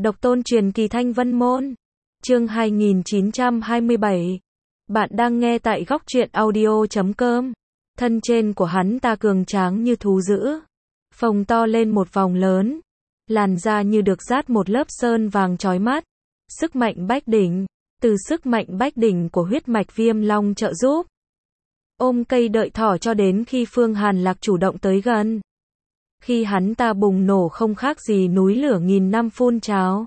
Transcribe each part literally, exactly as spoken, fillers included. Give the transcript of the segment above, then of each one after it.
Độc tôn truyền kỳ Thanh Vân Môn. Chương hai nghìn chín trăm hai mươi bảy. Bạn đang nghe tại góc truyện audio chấm com. Thân trên của hắn ta cường tráng như thú dữ, phồng to lên một vòng lớn, làn da như được dát một lớp sơn vàng chói mắt. Sức mạnh bách đỉnh, từ sức mạnh bách đỉnh của huyết mạch Viêm Long trợ giúp. Ôm cây đợi thỏ cho đến khi Phương Hàn Lạc chủ động tới gần. Khi hắn ta bùng nổ không khác gì núi lửa nghìn năm phun trào.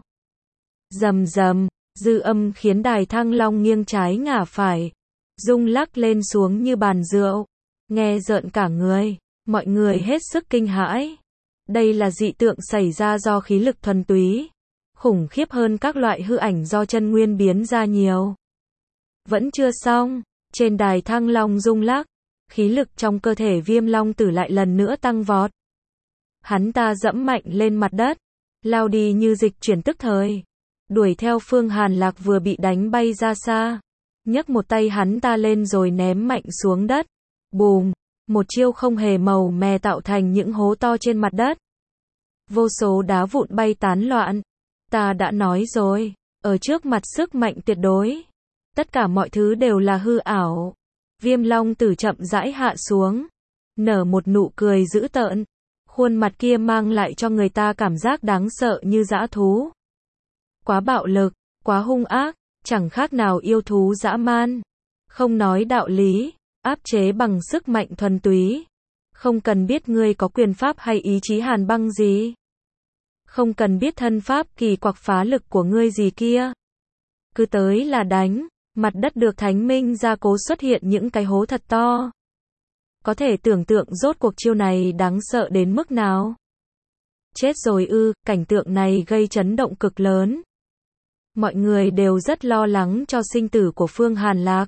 Rầm rầm, dư âm khiến đài Thăng Long nghiêng trái ngả phải, rung lắc lên xuống như bàn rượu, nghe rợn cả người, mọi người hết sức kinh hãi. Đây là dị tượng xảy ra do khí lực thuần túy, khủng khiếp hơn các loại hư ảnh do chân nguyên biến ra nhiều. Vẫn chưa xong, trên đài Thăng Long rung lắc, khí lực trong cơ thể Viêm Long Tử lại lần nữa tăng vọt. Hắn ta dẫm mạnh lên mặt đất, lao đi như dịch chuyển tức thời, đuổi theo Phương Hàn Lạc vừa bị đánh bay ra xa. Nhấc một tay hắn ta lên rồi ném mạnh xuống đất. Bùm, một chiêu không hề màu mè tạo thành những hố to trên mặt đất. Vô số đá vụn bay tán loạn. Ta đã nói rồi, ở trước mặt sức mạnh tuyệt đối, tất cả mọi thứ đều là hư ảo. Viêm Long Tử chậm rãi hạ xuống, nở một nụ cười dữ tợn. Khuôn mặt kia mang lại cho người ta cảm giác đáng sợ như dã thú. Quá bạo lực, quá hung ác, chẳng khác nào yêu thú dã man. Không nói đạo lý, áp chế bằng sức mạnh thuần túy. Không cần biết ngươi có quyền pháp hay ý chí hàn băng gì. Không cần biết thân pháp kỳ quặc phá lực của ngươi gì kia. Cứ tới là đánh, mặt đất được thánh minh gia cố xuất hiện những cái hố thật to. Có thể tưởng tượng rốt cuộc chiêu này đáng sợ đến mức nào. Chết rồi ư, cảnh tượng này gây chấn động cực lớn. Mọi người đều rất lo lắng cho sinh tử của Phương Hàn Lạc.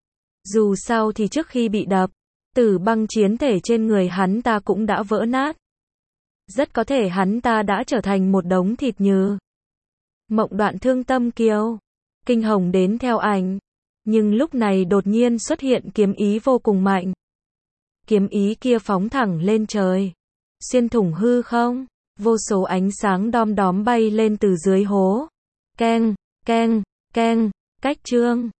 Dù sao thì trước khi bị đập, tử băng chiến thể trên người hắn ta cũng đã vỡ nát. Rất có thể hắn ta đã trở thành một đống thịt nhừ. Mộng Đoạn thương tâm kiều, kinh hồng đến theo ảnh. Nhưng lúc này đột nhiên xuất hiện kiếm ý vô cùng mạnh. Kiếm ý kia phóng thẳng lên trời, xuyên thủng hư không, vô số ánh sáng đom đóm bay lên từ dưới hố. Keng, keng, keng, cách chương.